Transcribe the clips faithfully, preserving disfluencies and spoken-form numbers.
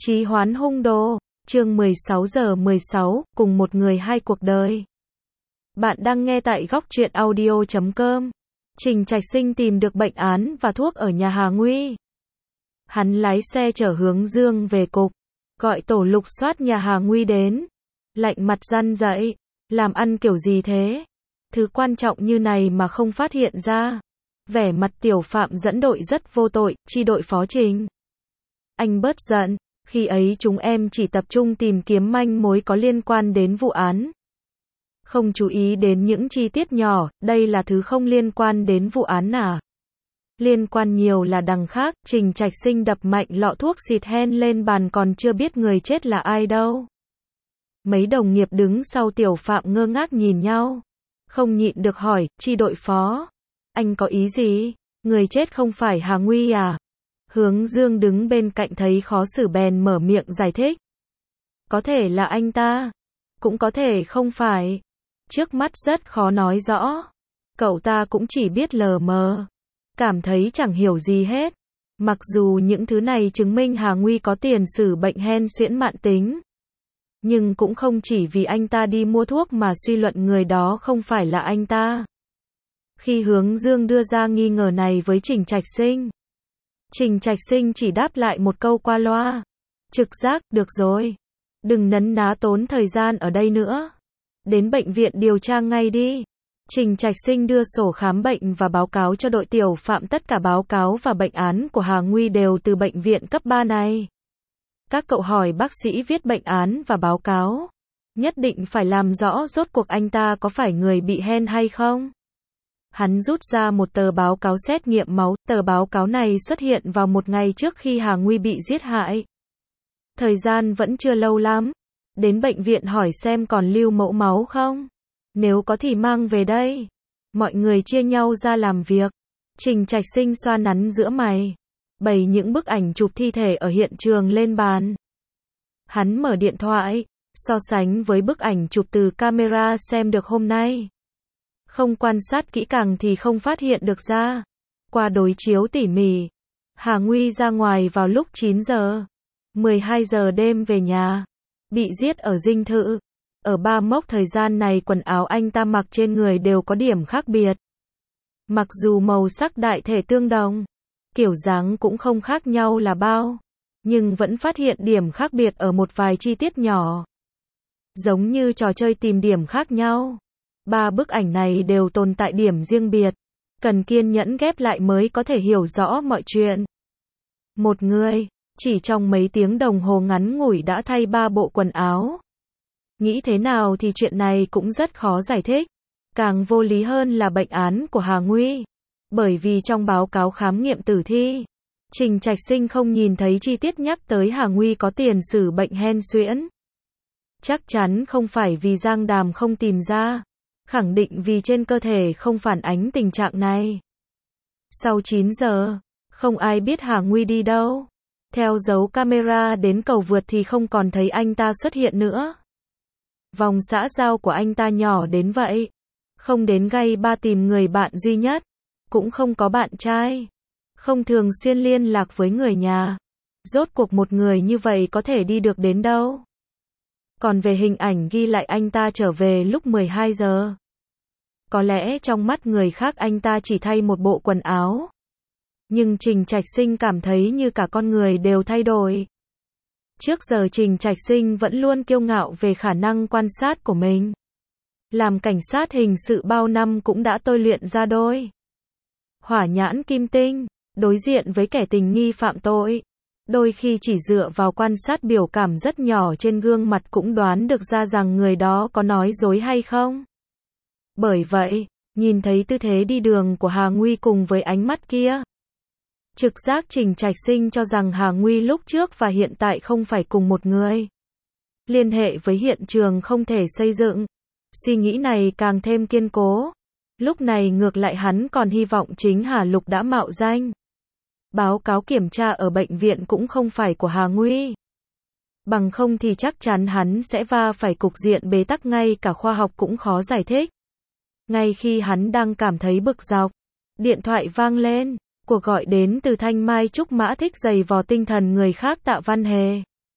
Chí hoán hung đồ, chương mười sáu giờ mười sáu, cùng một người hai cuộc đời. Bạn đang nghe tại góc truyện audio chấm com. Trình Trạch Sinh tìm được bệnh án và thuốc ở nhà Hà Nguy. Hắn lái xe chở Hướng Dương về cục, gọi tổ lục soát nhà Hà Nguy đến. Lạnh mặt răn dậy, làm ăn kiểu gì thế? Thứ quan trọng như này mà không phát hiện ra. Vẻ mặt Tiểu Phạm dẫn đội rất vô tội, chi đội phó Trình. Anh bớt giận, khi ấy chúng em chỉ tập trung tìm kiếm manh mối có liên quan đến vụ án. Không chú ý đến những chi tiết nhỏ, đây là thứ không liên quan đến vụ án à? Liên quan nhiều là đằng khác. Trình Trạch Sinh đập mạnh lọ thuốc xịt hen lên bàn, còn chưa biết người chết là ai đâu. Mấy đồng nghiệp đứng sau Tiểu Phạm ngơ ngác nhìn nhau. Không nhịn được hỏi, chi đội phó, anh có ý gì? Người chết không phải Hà Nguy à? Hướng Dương đứng bên cạnh thấy khó xử bèn mở miệng giải thích. Có thể là anh ta, cũng có thể không phải. Trước mắt rất khó nói rõ. Cậu ta cũng chỉ biết lờ mờ, cảm thấy chẳng hiểu gì hết. Mặc dù những thứ này chứng minh Hà Nguy có tiền sử bệnh hen suyễn mãn tính, nhưng cũng không chỉ vì anh ta đi mua thuốc mà suy luận người đó không phải là anh ta. Khi Hướng Dương đưa ra nghi ngờ này với Trình Trạch Sinh, Trình Trạch Sinh chỉ đáp lại một câu qua loa. Trực giác, được rồi. Đừng nấn ná tốn thời gian ở đây nữa. Đến bệnh viện điều tra ngay đi. Trình Trạch Sinh đưa sổ khám bệnh và báo cáo cho đội Tiểu Phạm. Tất cả báo cáo và bệnh án của Hà Nguy đều từ bệnh viện cấp ba này. Các cậu hỏi bác sĩ viết bệnh án và báo cáo. Nhất định phải làm rõ rốt cuộc anh ta có phải người bị hen hay không. Hắn rút ra một tờ báo cáo xét nghiệm máu. Tờ báo cáo này xuất hiện vào một ngày trước khi Hà Nguy bị giết hại. Thời gian vẫn chưa lâu lắm. Đến bệnh viện hỏi xem còn lưu mẫu máu không. Nếu có thì mang về đây. Mọi người chia nhau ra làm việc. Trình Trạch Sinh xoa nắn giữa mày, bày những bức ảnh chụp thi thể ở hiện trường lên bàn. Hắn mở điện thoại, so sánh với bức ảnh chụp từ camera xem được hôm nay. Không quan sát kỹ càng thì không phát hiện được ra. Qua đối chiếu tỉ mỉ, Hà Nguy ra ngoài vào lúc chín giờ. mười hai giờ đêm về nhà. Bị giết ở dinh thự. Ở ba mốc thời gian này quần áo anh ta mặc trên người đều có điểm khác biệt. Mặc dù màu sắc đại thể tương đồng, kiểu dáng cũng không khác nhau là bao, nhưng vẫn phát hiện điểm khác biệt ở một vài chi tiết nhỏ. Giống như trò chơi tìm điểm khác nhau. Ba bức ảnh này đều tồn tại điểm riêng biệt. Cần kiên nhẫn ghép lại mới có thể hiểu rõ mọi chuyện. Một người, chỉ trong mấy tiếng đồng hồ ngắn ngủi đã thay ba bộ quần áo. Nghĩ thế nào thì chuyện này cũng rất khó giải thích. Càng vô lý hơn là bệnh án của Hà Nguy. Bởi vì trong báo cáo khám nghiệm tử thi, Trình Trạch Sinh không nhìn thấy chi tiết nhắc tới Hà Nguy có tiền sử bệnh hen suyễn. Chắc chắn không phải vì Giang Đàm không tìm ra. Khẳng định vì trên cơ thể không phản ánh tình trạng này. Sau chín giờ, không ai biết Hà Nguy đi đâu. Theo dấu camera đến cầu vượt thì không còn thấy anh ta xuất hiện nữa. Vòng xã giao của anh ta nhỏ đến vậy. Không đến gay ba tìm người bạn duy nhất. Cũng không có bạn trai. Không thường xuyên liên lạc với người nhà. Rốt cuộc một người như vậy có thể đi được đến đâu. Còn về hình ảnh ghi lại anh ta trở về lúc mười hai giờ. Có lẽ trong mắt người khác anh ta chỉ thay một bộ quần áo. Nhưng Trình Trạch Sinh cảm thấy như cả con người đều thay đổi. Trước giờ Trình Trạch Sinh vẫn luôn kiêu ngạo về khả năng quan sát của mình. Làm cảnh sát hình sự bao năm cũng đã tôi luyện ra đôi hỏa nhãn kim tinh, đối diện với kẻ tình nghi phạm tội. Đôi khi chỉ dựa vào quan sát biểu cảm rất nhỏ trên gương mặt cũng đoán được ra rằng người đó có nói dối hay không. Bởi vậy, nhìn thấy tư thế đi đường của Hà Nguy cùng với ánh mắt kia, trực giác Trình Trạch Sinh cho rằng Hà Nguy lúc trước và hiện tại không phải cùng một người. Liên hệ với hiện trường không thể xây dựng. Suy nghĩ này càng thêm kiên cố. Lúc này ngược lại hắn còn hy vọng chính Hà Lục đã mạo danh. Báo cáo kiểm tra ở bệnh viện cũng không phải của Hà Nguy. Bằng không thì chắc chắn hắn sẽ va phải cục diện bế tắc, ngay cả khoa học cũng khó giải thích. Ngay khi hắn đang cảm thấy bực dọc, điện thoại vang lên. Cuộc gọi đến từ Thanh Mai Trúc Mã, thích giày vò tinh thần người khác. Tạ Văn Hề.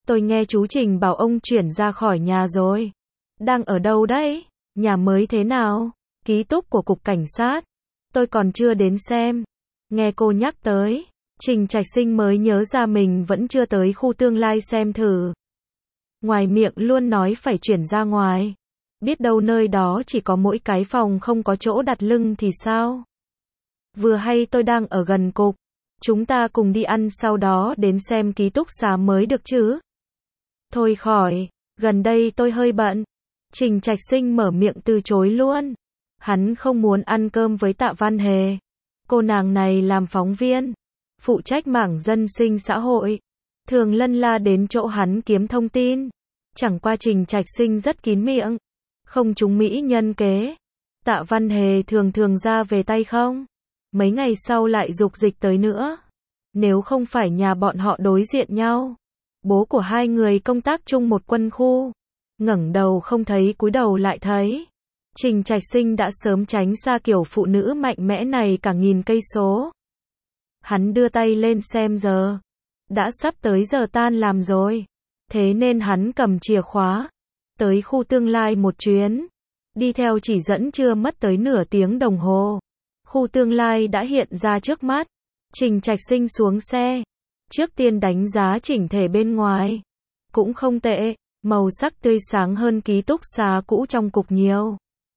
Tôi nghe chú Trình bảo ông chuyển ra khỏi nhà rồi. Đang ở đâu đấy? Nhà mới thế nào? Ký túc của cục cảnh sát. Tôi còn chưa đến xem. Nghe cô nhắc tới, Trình Trạch Sinh mới nhớ ra mình vẫn chưa tới khu tương lai xem thử. Ngoài miệng luôn nói phải chuyển ra ngoài. Biết đâu nơi đó chỉ có mỗi cái phòng không có chỗ đặt lưng thì sao? Vừa hay tôi đang ở gần cục. Chúng ta cùng đi ăn sau đó đến xem ký túc xá mới được chứ? Thôi khỏi, gần đây tôi hơi bận. Trình Trạch Sinh mở miệng từ chối luôn. Hắn không muốn ăn cơm với Tạ Văn Hề. Cô nàng này làm phóng viên, phụ trách mảng dân sinh xã hội. Thường lân la đến chỗ hắn kiếm thông tin. Chẳng qua Trình Trạch Sinh rất kín miệng. Không trúng mỹ nhân kế. Tạ Văn Hề thường thường ra về tay không? Mấy ngày sau lại dục dịch tới nữa. Nếu không phải nhà bọn họ đối diện nhau. Bố của hai người công tác chung một quân khu. Ngẩng đầu không thấy cúi đầu lại thấy. Trình Trạch Sinh đã sớm tránh xa kiểu phụ nữ mạnh mẽ này cả nghìn cây số. Hắn đưa tay lên xem giờ. Đã sắp tới giờ tan làm rồi. Thế nên hắn cầm chìa khóa. Tới khu tương lai một chuyến. Đi theo chỉ dẫn chưa mất tới nửa tiếng đồng hồ. Khu tương lai đã hiện ra trước mắt. Trình Trạch Sinh xuống xe. Trước tiên đánh giá chỉnh thể bên ngoài. Cũng không tệ. Màu sắc tươi sáng hơn ký túc xá cũ trong cục nhiều.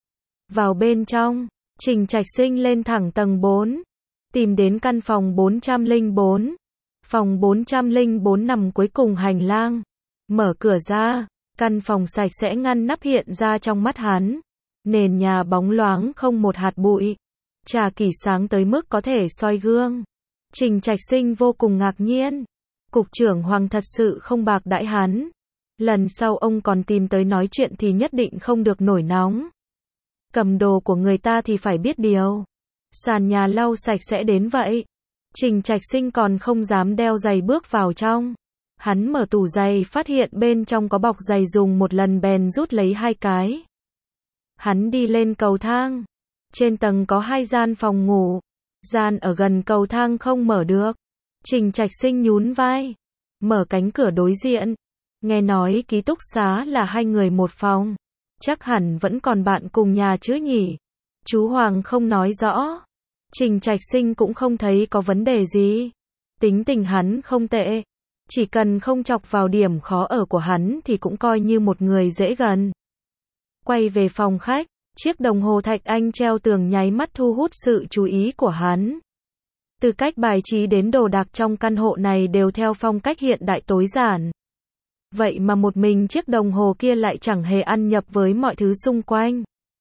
Vào bên trong, Trình Trạch Sinh lên thẳng tầng bốn. Tìm đến căn phòng bốn trăm lẻ bốn. Phòng bốn trăm lẻ bốn nằm cuối cùng hành lang. Mở cửa ra, căn phòng sạch sẽ ngăn nắp hiện ra trong mắt hắn. Nền nhà bóng loáng không một hạt bụi. Trà kỷ sáng tới mức có thể soi gương. Trình Trạch Sinh vô cùng ngạc nhiên. Cục trưởng Hoàng thật sự không bạc đãi hắn. Lần sau ông còn tìm tới nói chuyện thì nhất định không được nổi nóng. Cầm đồ của người ta thì phải biết điều. Sàn nhà lau sạch sẽ đến vậy. Trình Trạch Sinh còn không dám đeo giày bước vào trong. Hắn mở tủ giày phát hiện bên trong có bọc giày dùng một lần bèn rút lấy hai cái. Hắn đi lên cầu thang. Trên tầng có hai gian phòng ngủ. Gian ở gần cầu thang không mở được. Trình Trạch Sinh nhún vai. Mở cánh cửa đối diện. Nghe nói ký túc xá là hai người một phòng. Chắc hẳn vẫn còn bạn cùng nhà chứ nhỉ? Chú Hoàng không nói rõ. Trình Trạch Sinh cũng không thấy có vấn đề gì. Tính tình hắn không tệ. Chỉ cần không chọc vào điểm khó ở của hắn thì cũng coi như một người dễ gần. Quay về phòng khách, chiếc đồng hồ thạch anh treo tường nháy mắt thu hút sự chú ý của hắn. Từ cách bài trí đến đồ đạc trong căn hộ này đều theo phong cách hiện đại tối giản. Vậy mà một mình chiếc đồng hồ kia lại chẳng hề ăn nhập với mọi thứ xung quanh.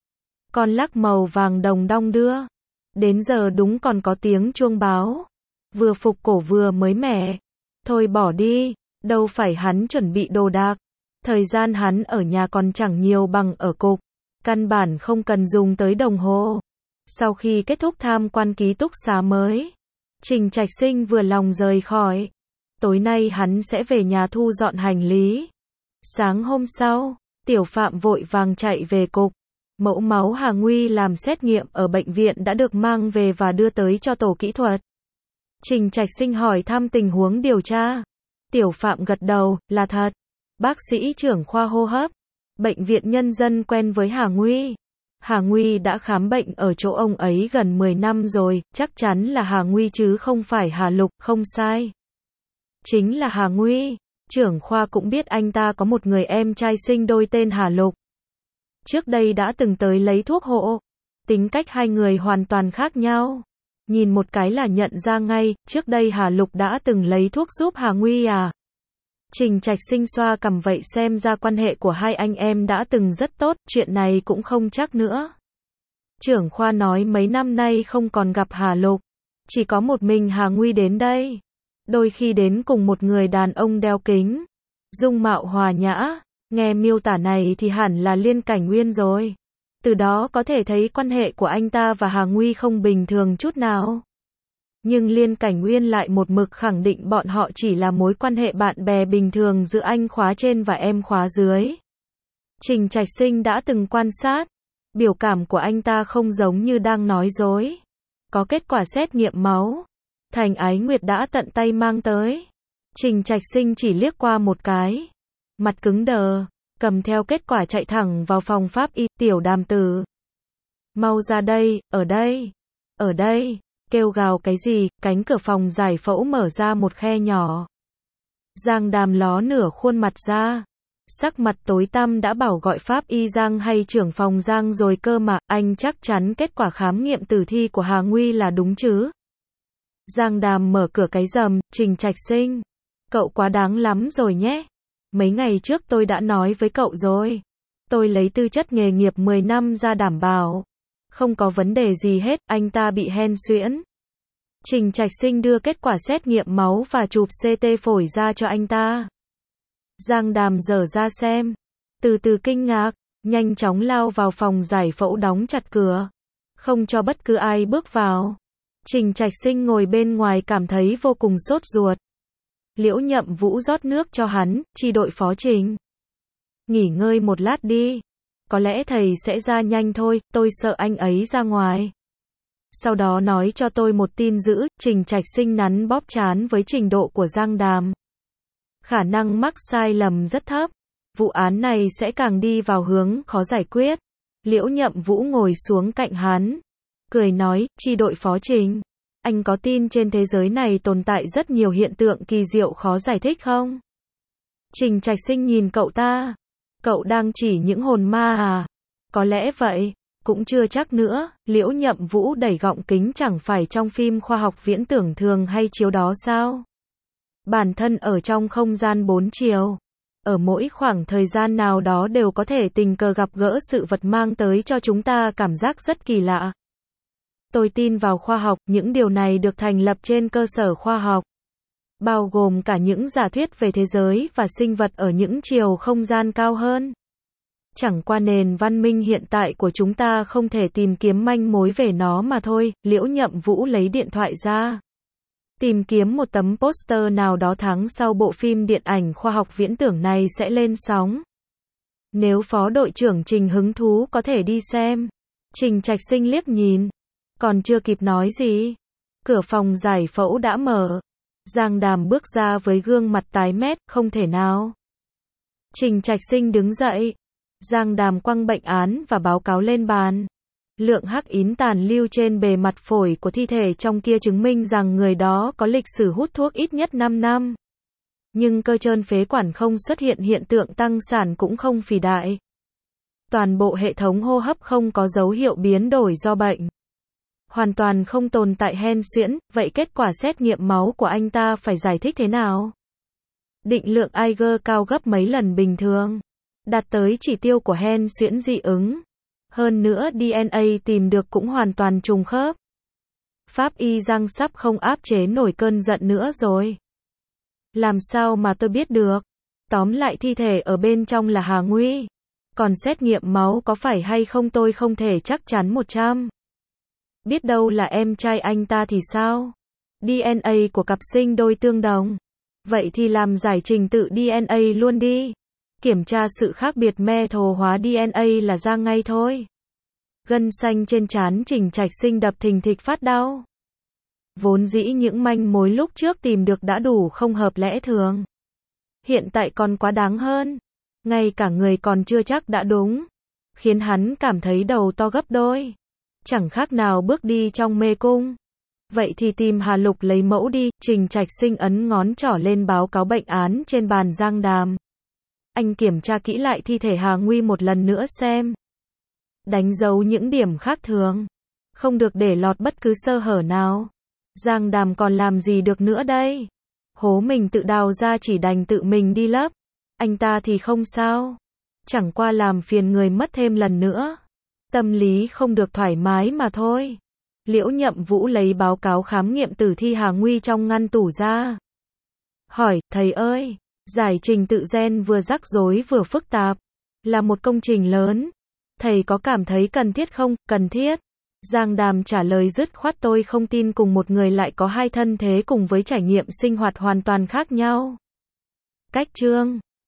Con lắc màu vàng đồng đong đưa. Đến giờ đúng còn có tiếng chuông báo. Vừa phục cổ vừa mới mẻ. Thôi bỏ đi, đâu phải hắn chuẩn bị đồ đạc. Thời gian hắn ở nhà còn chẳng nhiều bằng ở cục. Căn bản không cần dùng tới đồng hồ. Sau khi kết thúc tham quan ký túc xá mới, Trình Trạch Sinh vừa lòng rời khỏi. Tối nay hắn sẽ về nhà thu dọn hành lý. Sáng hôm sau, Tiểu Phạm vội vàng chạy về cục. Mẫu máu Hà Nguy làm xét nghiệm ở bệnh viện đã được mang về và đưa tới cho tổ kỹ thuật. Trình Trạch Sinh hỏi thăm tình huống điều tra. Tiểu Phạm gật đầu, là thật. Bác sĩ trưởng khoa hô hấp. Bệnh viện Nhân dân quen với Hà Nguy. Hà Nguy đã khám bệnh ở chỗ ông ấy gần mười năm rồi, chắc chắn là Hà Nguy chứ không phải Hà Lục, không sai. Chính là Hà Nguy. Trưởng khoa cũng biết anh ta có một người em trai sinh đôi tên Hà Lục. Trước đây đã từng tới lấy thuốc hộ. Tính cách hai người hoàn toàn khác nhau. Nhìn một cái là nhận ra ngay, trước đây Hà Lục đã từng lấy thuốc giúp Hà Nguy à. Trình Trạch Sinh xoa cằm vậy xem ra quan hệ của hai anh em đã từng rất tốt, chuyện này cũng không chắc nữa. Trưởng khoa nói mấy năm nay không còn gặp Hà Lục. Chỉ có một mình Hà Nguy đến đây. Đôi khi đến cùng một người đàn ông đeo kính. Dung mạo hòa nhã. Nghe miêu tả này thì hẳn là Liên Cảnh Nguyên rồi. Từ đó có thể thấy quan hệ của anh ta và Hà Nguy không bình thường chút nào. Nhưng Liên Cảnh Nguyên lại một mực khẳng định bọn họ chỉ là mối quan hệ bạn bè bình thường giữa anh khóa trên và em khóa dưới. Trình Trạch Sinh đã từng quan sát. Biểu cảm của anh ta không giống như đang nói dối. Có kết quả xét nghiệm máu. Thành Ái Nguyệt đã tận tay mang tới. Trình Trạch Sinh chỉ liếc qua một cái, mặt cứng đờ, cầm theo kết quả chạy thẳng vào phòng pháp y. Tiểu Đàm Tử, mau ra đây, ở đây, ở đây, kêu gào cái gì, cánh cửa phòng giải phẫu mở ra một khe nhỏ. Giang Đàm ló nửa khuôn mặt ra, sắc mặt tối tăm đã bảo gọi pháp y Giang hay trưởng phòng Giang rồi cơ mà, anh chắc chắn kết quả khám nghiệm tử thi của Hà Nguy là đúng chứ? Giang Đàm mở cửa cái rầm, Trình Trạch Sinh, cậu quá đáng lắm rồi nhé. Mấy ngày trước tôi đã nói với cậu rồi. Tôi lấy tư chất nghề nghiệp mười năm ra đảm bảo. Không có vấn đề gì hết, anh ta bị hen suyễn. Trình Trạch Sinh đưa kết quả xét nghiệm máu và chụp xê tê phổi ra cho anh ta. Giang Đàm dở ra xem. Từ từ kinh ngạc, nhanh chóng lao vào phòng giải phẫu đóng chặt cửa. Không cho bất cứ ai bước vào. Trình Trạch Sinh ngồi bên ngoài cảm thấy vô cùng sốt ruột. Liễu Nhậm Vũ rót nước cho hắn, chi đội phó Trình. Nghỉ ngơi một lát đi. Có lẽ thầy sẽ ra nhanh thôi, tôi sợ anh ấy ra ngoài. Sau đó nói cho tôi một tin dữ, Trình Trạch Sinh nắn bóp trán với trình độ của Giang Đàm. Khả năng mắc sai lầm rất thấp. Vụ án này sẽ càng đi vào hướng khó giải quyết. Liễu Nhậm Vũ ngồi xuống cạnh hắn. Cười nói, chi đội phó Trình. Anh có tin trên thế giới này tồn tại rất nhiều hiện tượng kỳ diệu khó giải thích không? Trình Trạch Sinh nhìn cậu ta. Cậu đang chỉ những hồn ma à? Có lẽ vậy, cũng chưa chắc nữa. Liễu Nhậm Vũ đẩy gọng kính, chẳng phải trong phim khoa học viễn tưởng thường hay chiếu đó sao? Bản thân ở trong không gian bốn chiều. Ở mỗi khoảng thời gian nào đó đều có thể tình cờ gặp gỡ sự vật mang tới cho chúng ta cảm giác rất kỳ lạ. Tôi tin vào khoa học, những điều này được thành lập trên cơ sở khoa học. Bao gồm cả những giả thuyết về thế giới và sinh vật ở những chiều không gian cao hơn. Chẳng qua nền văn minh hiện tại của chúng ta không thể tìm kiếm manh mối về nó mà thôi. Liễu Nhậm Vũ lấy điện thoại ra. Tìm kiếm một tấm poster nào đó tháng sau bộ phim điện ảnh khoa học viễn tưởng này sẽ lên sóng. Nếu phó đội trưởng Trình hứng thú có thể đi xem. Trình Trạch Sinh liếc nhìn. Còn chưa kịp nói gì. Cửa phòng giải phẫu đã mở. Giang Đàm bước ra với gương mặt tái mét, không thể nào. Trình Trạch Sinh đứng dậy. Giang Đàm quăng bệnh án và báo cáo lên bàn. Lượng hắc ín tàn lưu trên bề mặt phổi của thi thể trong kia chứng minh rằng người đó có lịch sử hút thuốc ít nhất năm năm. Nhưng cơ trơn phế quản không xuất hiện hiện tượng tăng sản cũng không phì đại. Toàn bộ hệ thống hô hấp không có dấu hiệu biến đổi do bệnh. Hoàn toàn không tồn tại hen suyễn, vậy kết quả xét nghiệm máu của anh ta phải giải thích thế nào? Định lượng Eiger cao gấp mấy lần bình thường. Đạt tới chỉ tiêu của hen suyễn dị ứng. Hơn nữa đê en a tìm được cũng hoàn toàn trùng khớp. Pháp y Giang sắp không áp chế nổi cơn giận nữa rồi. Làm sao mà tôi biết được? Tóm lại thi thể ở bên trong là Hà Nguy. Còn xét nghiệm máu có phải hay không tôi không thể chắc chắn một trăm. Biết đâu là em trai anh ta thì sao? đê en a của cặp sinh đôi tương đồng. Vậy thì làm giải trình tự đê en a luôn đi. Kiểm tra sự khác biệt me thồ hóa đê en a là ra ngay thôi. Gân xanh trên trán Trình Trạch Sinh đập thình thịch phát đau. Vốn dĩ những manh mối lúc trước tìm được đã đủ không hợp lẽ thường. Hiện tại còn quá đáng hơn. Ngay cả người còn chưa chắc đã đúng. Khiến hắn cảm thấy đầu to gấp đôi. Chẳng khác nào bước đi trong mê cung. Vậy thì tìm Hà Lục lấy mẫu đi. Trình Trạch Sinh ấn ngón trỏ lên báo cáo bệnh án trên bàn Giang Đàm. Anh kiểm tra kỹ lại thi thể Hà Nguy một lần nữa xem. Đánh dấu những điểm khác thường. Không được để lọt bất cứ sơ hở nào. Giang Đàm còn làm gì được nữa đây? Hố mình tự đào ra chỉ đành tự mình đi lấp. Anh ta thì không sao. Chẳng qua làm phiền người mất thêm lần nữa. Tâm lý không được thoải mái mà thôi. Liễu Nhậm Vũ lấy báo cáo khám nghiệm tử thi Hà Nguy trong ngăn tủ ra. Hỏi, thầy ơi, giải trình tự gen vừa rắc rối vừa phức tạp. Là một công trình lớn. Thầy có cảm thấy cần thiết không? Cần thiết. Giang Đàm trả lời dứt khoát, tôi không tin cùng một người lại có hai thân thế cùng với trải nghiệm sinh hoạt hoàn toàn khác nhau. Cách chương